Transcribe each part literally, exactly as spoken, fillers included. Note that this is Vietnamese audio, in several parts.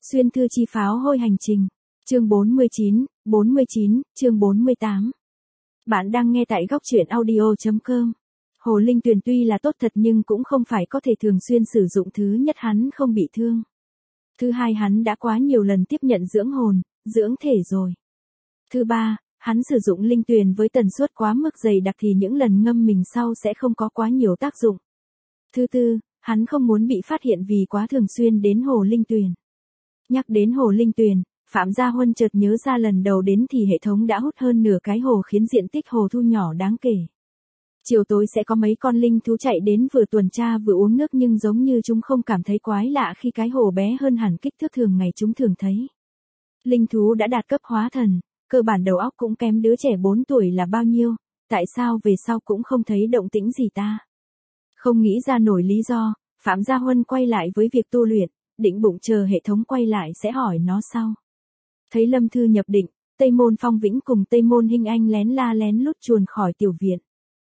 Xuyên thư chi pháo hôi hành trình. Chương bốn mươi chín, bốn mươi chín, chương bốn mươi tám. Bạn đang nghe tại góc truyện audio chấm com. Hồ Linh Tuyền tuy là tốt thật nhưng cũng không phải có thể thường xuyên sử dụng. Thứ nhất, hắn không bị thương. Thứ hai, hắn đã quá nhiều lần tiếp nhận dưỡng hồn, dưỡng thể rồi. Thứ ba, hắn sử dụng linh tuyền với tần suất quá mức dày đặc thì những lần ngâm mình sau sẽ không có quá nhiều tác dụng. Thứ tư, hắn không muốn bị phát hiện vì quá thường xuyên đến hồ linh tuyền. Nhắc đến hồ linh tuyền, Phạm Gia Huân chợt nhớ ra lần đầu đến thì hệ thống đã hút hơn nửa cái hồ khiến diện tích hồ thu nhỏ đáng kể. Chiều tối sẽ có mấy con linh thú chạy đến vừa tuần tra vừa uống nước nhưng giống như chúng không cảm thấy quái lạ khi cái hồ bé hơn hẳn kích thước thường ngày chúng thường thấy. Linh thú đã đạt cấp hóa thần, cơ bản đầu óc cũng kém đứa trẻ bốn tuổi là bao nhiêu, tại sao về sau cũng không thấy động tĩnh gì ta? Không nghĩ ra nổi lý do, Phạm Gia Huân quay lại với việc tu luyện, định bụng chờ hệ thống quay lại sẽ hỏi nó sau. Thấy Lâm Thư nhập định, Tây Môn Phong Vĩnh cùng Tây Môn Hinh Anh lén la lén lút chuồn khỏi tiểu viện.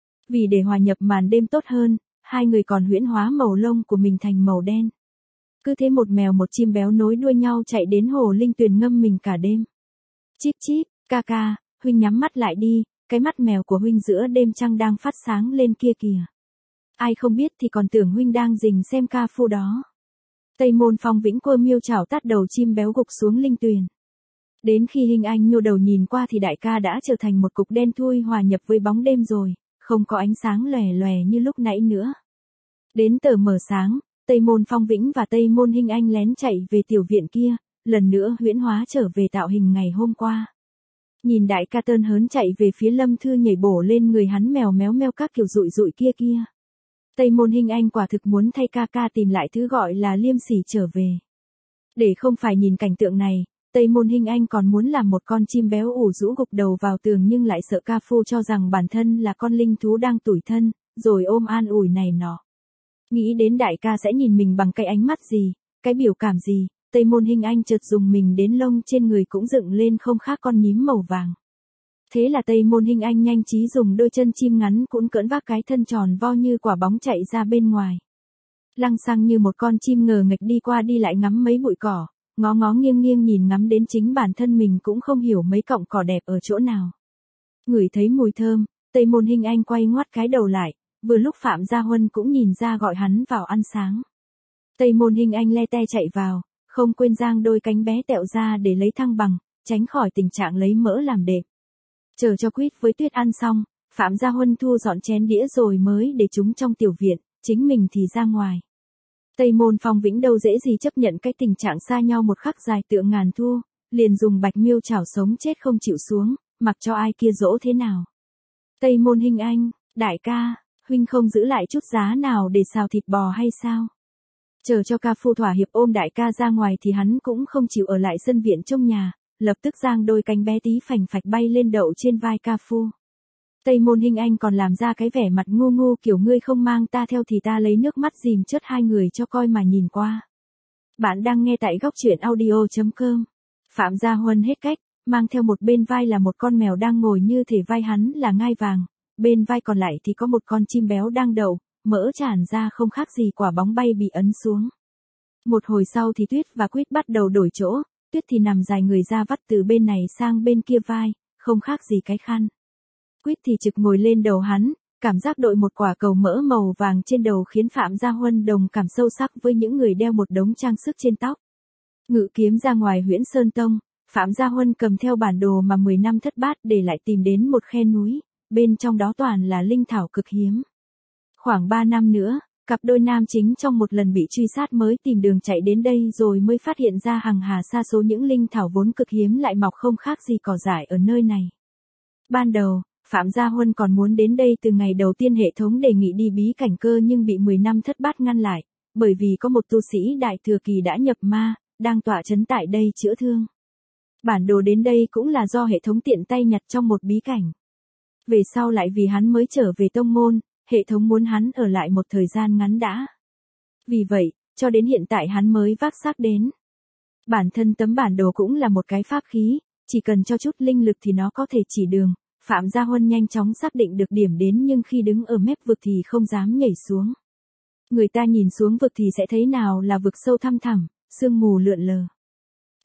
Vì để hòa nhập màn đêm tốt hơn, hai người còn huyễn hóa màu lông của mình thành màu đen. Cứ thế một mèo một chim béo nối đuôi nhau chạy đến hồ linh tuyền ngâm mình cả đêm. Chíp chíp, ca ca, huynh nhắm mắt lại đi, cái mắt mèo của huynh giữa đêm trăng đang phát sáng lên kia kìa. Ai không biết thì còn tưởng huynh đang rình xem ca phu đó. Tây Môn Phong Vĩnh quơ miêu chảo tát đầu chim béo gục xuống linh tuyền. Đến khi Hinh Anh nhô đầu nhìn qua thì đại ca đã trở thành một cục đen thui hòa nhập với bóng đêm rồi, không có ánh sáng lòe lòe như lúc nãy nữa. Đến tờ mờ sáng, Tây Môn Phong Vĩnh và Tây Môn Hinh Anh lén chạy về tiểu viện kia, lần nữa huyễn hóa trở về tạo hình ngày hôm qua. Nhìn đại ca tơn hớn chạy về phía Lâm Thư nhảy bổ lên người hắn mèo méo meo các kiểu rụi rụi kia kia. Tây Môn Hinh Anh quả thực muốn thay ca ca tìm lại thứ gọi là liêm sỉ trở về. Để không phải nhìn cảnh tượng này, Tây Môn Hinh Anh còn muốn làm một con chim béo ủ rũ gục đầu vào tường nhưng lại sợ ca phu cho rằng bản thân là con linh thú đang tủi thân, rồi ôm an ủi này nọ. Nghĩ đến đại ca sẽ nhìn mình bằng cái ánh mắt gì, cái biểu cảm gì, Tây Môn Hinh Anh chợt dùng mình đến lông trên người cũng dựng lên không khác con nhím màu vàng. Thế là Tây Môn Hinh Anh nhanh trí dùng đôi chân chim ngắn cũn cỡn vác cái thân tròn vo như quả bóng chạy ra bên ngoài. Lăng xăng như một con chim ngờ nghệch đi qua đi lại ngắm mấy bụi cỏ, ngó ngó nghiêng nghiêng nhìn ngắm đến chính bản thân mình cũng không hiểu mấy cọng cỏ đẹp ở chỗ nào. Ngửi thấy mùi thơm, Tây Môn Hinh Anh quay ngoắt cái đầu lại, vừa lúc Phạm Gia Huân cũng nhìn ra gọi hắn vào ăn sáng. Tây Môn Hinh Anh le te chạy vào, không quên giang đôi cánh bé tẹo ra để lấy thăng bằng, tránh khỏi tình trạng lấy mỡ làm đệm. Chờ cho quýt với tuyết ăn xong, Phạm Gia Huân thu dọn chén đĩa rồi mới để chúng trong tiểu viện, chính mình thì ra ngoài. Tây Môn Phong Vĩnh đâu dễ gì chấp nhận cái tình trạng xa nhau một khắc dài tựa ngàn thu, liền dùng bạch miêu chảo sống chết không chịu xuống, mặc cho ai kia dỗ thế nào. Tây Môn Hinh Anh, đại ca, huynh không giữ lại chút giá nào để xào thịt bò hay sao? Chờ cho ca phu thỏa hiệp ôm đại ca ra ngoài thì hắn cũng không chịu ở lại sân viện trong nhà, lập tức giang đôi cánh bé tí phành phạch bay lên đậu trên vai ca phu. Tây Môn Hinh Anh còn làm ra cái vẻ mặt ngu ngu kiểu ngươi không mang ta theo thì ta lấy nước mắt dìm chớt hai người cho coi mà nhìn qua. Bạn đang nghe tại góc truyện audio chấm com. Phạm Gia Huân hết cách, mang theo một bên vai là một con mèo đang ngồi như thể vai hắn là ngai vàng, bên vai còn lại thì có một con chim béo đang đậu, mỡ tràn ra không khác gì quả bóng bay bị ấn xuống. Một hồi sau thì Tuyết và Quýt bắt đầu đổi chỗ, Tuyết thì nằm dài người ra vắt từ bên này sang bên kia vai, không khác gì cái khăn. Quýt thì trực ngồi lên đầu hắn, cảm giác đội một quả cầu mỡ màu vàng trên đầu khiến Phạm Gia Huân đồng cảm sâu sắc với những người đeo một đống trang sức trên tóc. Ngự kiếm ra ngoài Huyễn Sơn Tông, Phạm Gia Huân cầm theo bản đồ mà mười năm thất bát để lại tìm đến một khe núi, bên trong đó toàn là linh thảo cực hiếm. Khoảng ba năm nữa, cặp đôi nam chính trong một lần bị truy sát mới tìm đường chạy đến đây rồi mới phát hiện ra hằng hà sa số những linh thảo vốn cực hiếm lại mọc không khác gì cỏ dại ở nơi này. Ban đầu, Phạm Gia Huân còn muốn đến đây từ ngày đầu tiên hệ thống đề nghị đi bí cảnh cơ nhưng bị mười năm thất bát ngăn lại, bởi vì có một tu sĩ đại thừa kỳ đã nhập ma, đang tọa trấn tại đây chữa thương. Bản đồ đến đây cũng là do hệ thống tiện tay nhặt trong một bí cảnh. Về sau lại vì hắn mới trở về tông môn, hệ thống muốn hắn ở lại một thời gian ngắn đã. Vì vậy, cho đến hiện tại hắn mới vác xác đến. Bản thân tấm bản đồ cũng là một cái pháp khí, chỉ cần cho chút linh lực thì nó có thể chỉ đường. Phạm Gia Huân nhanh chóng xác định được điểm đến nhưng khi đứng ở mép vực thì không dám nhảy xuống. Người ta nhìn xuống vực thì sẽ thấy nào là vực sâu thăm thẳm, sương mù lượn lờ.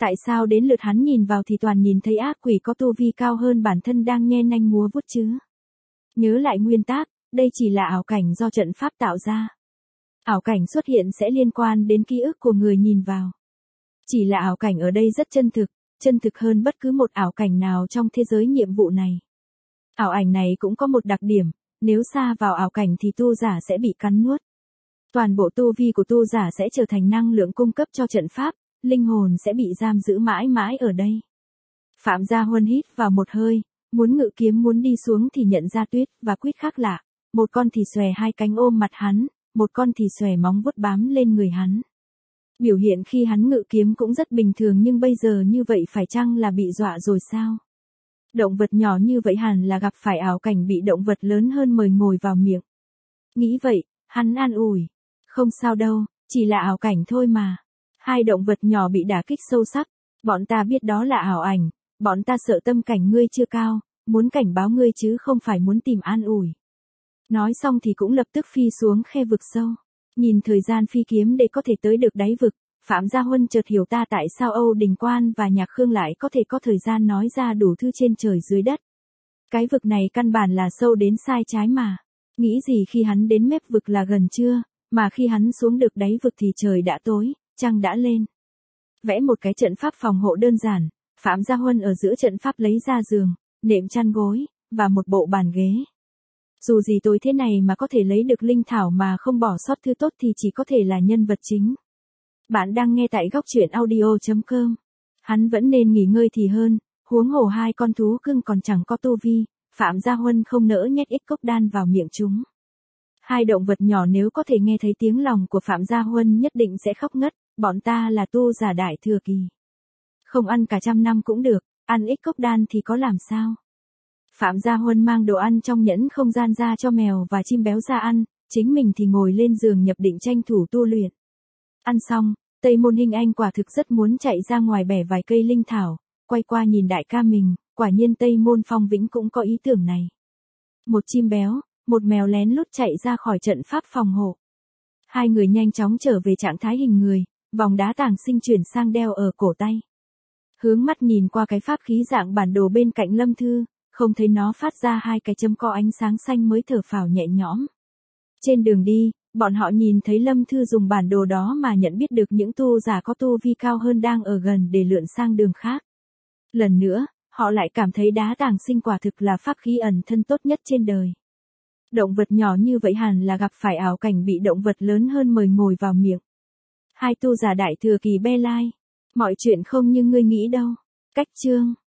Tại sao đến lượt hắn nhìn vào thì toàn nhìn thấy ác quỷ có tu vi cao hơn bản thân đang nhe nanh múa vuốt chứ? Nhớ lại nguyên tắc, đây chỉ là ảo cảnh do trận pháp tạo ra. Ảo cảnh xuất hiện sẽ liên quan đến ký ức của người nhìn vào. Chỉ là ảo cảnh ở đây rất chân thực, chân thực hơn bất cứ một ảo cảnh nào trong thế giới nhiệm vụ này. Ảo ảnh này cũng có một đặc điểm, nếu xa vào ảo cảnh thì tu giả sẽ bị cắn nuốt. Toàn bộ tu vi của tu giả sẽ trở thành năng lượng cung cấp cho trận pháp, linh hồn sẽ bị giam giữ mãi mãi ở đây. Phạm Gia Huân hít vào một hơi, muốn ngự kiếm muốn đi xuống thì nhận ra Tuyết và Quýt khác lạ, một con thì xòe hai cánh ôm mặt hắn, một con thì xòe móng vuốt bám lên người hắn. Biểu hiện khi hắn ngự kiếm cũng rất bình thường nhưng bây giờ như vậy phải chăng là bị dọa rồi sao? Động vật nhỏ như vậy hẳn là gặp phải ảo cảnh bị động vật lớn hơn mời ngồi vào miệng. Nghĩ vậy, hắn an ủi. Không sao đâu, chỉ là ảo cảnh thôi mà. Hai động vật nhỏ bị đả kích sâu sắc. Bọn ta biết đó là ảo ảnh, bọn ta sợ tâm cảnh ngươi chưa cao, muốn cảnh báo ngươi chứ không phải muốn tìm an ủi. Nói xong thì cũng lập tức phi xuống khe vực sâu. Nhìn thời gian phi kiếm để có thể tới được đáy vực, Phạm Gia Huân chợt hiểu ta tại sao Âu Đình Quan và Nhạc Khương lại có thể có thời gian nói ra đủ thứ trên trời dưới đất. Cái vực này căn bản là sâu đến sai trái mà. Nghĩ gì khi hắn đến mép vực là gần trưa, mà khi hắn xuống được đáy vực thì trời đã tối, trăng đã lên. Vẽ một cái trận pháp phòng hộ đơn giản, Phạm Gia Huân ở giữa trận pháp lấy ra giường, nệm chăn gối, và một bộ bàn ghế. Dù gì tối thế này mà có thể lấy được linh thảo mà không bỏ sót thứ tốt thì chỉ có thể là nhân vật chính. Bạn đang nghe tại góc truyện audio chấm com. Hắn vẫn nên nghỉ ngơi thì hơn, huống hồ hai con thú cưng còn chẳng có tu vi, Phạm Gia Huân không nỡ nhét ít cốc đan vào miệng chúng. Hai động vật nhỏ nếu có thể nghe thấy tiếng lòng của Phạm Gia Huân nhất định sẽ khóc ngất, bọn ta là tu giả đại thừa kỳ. Không ăn cả trăm năm cũng được, ăn ít cốc đan thì có làm sao? Phạm Gia Huân mang đồ ăn trong nhẫn không gian ra cho mèo và chim béo ra ăn, chính mình thì ngồi lên giường nhập định tranh thủ tu luyện. Ăn xong, Tây Môn Hinh Anh quả thực rất muốn chạy ra ngoài bẻ vài cây linh thảo, quay qua nhìn đại ca mình, quả nhiên Tây Môn Phong Vĩnh cũng có ý tưởng này. Một chim béo, một mèo lén lút chạy ra khỏi trận pháp phòng hộ. Hai người nhanh chóng trở về trạng thái hình người, vòng đá tàng sinh chuyển sang đeo ở cổ tay. Hướng mắt nhìn qua cái pháp khí dạng bản đồ bên cạnh Lâm Thư, không thấy nó phát ra hai cái chấm co ánh sáng xanh mới thở phào nhẹ nhõm. Trên đường đi, bọn họ nhìn thấy Lâm Thư dùng bản đồ đó mà nhận biết được những tu giả có tu vi cao hơn đang ở gần để lượn sang đường khác. Lần nữa, họ lại cảm thấy đá tàng sinh quả thực là pháp khí ẩn thân tốt nhất trên đời. Động vật nhỏ như vậy hẳn là gặp phải ảo cảnh bị động vật lớn hơn mời ngồi vào miệng. Hai tu giả đại thừa kỳ be lai. Mọi chuyện không như ngươi nghĩ đâu. Cách chương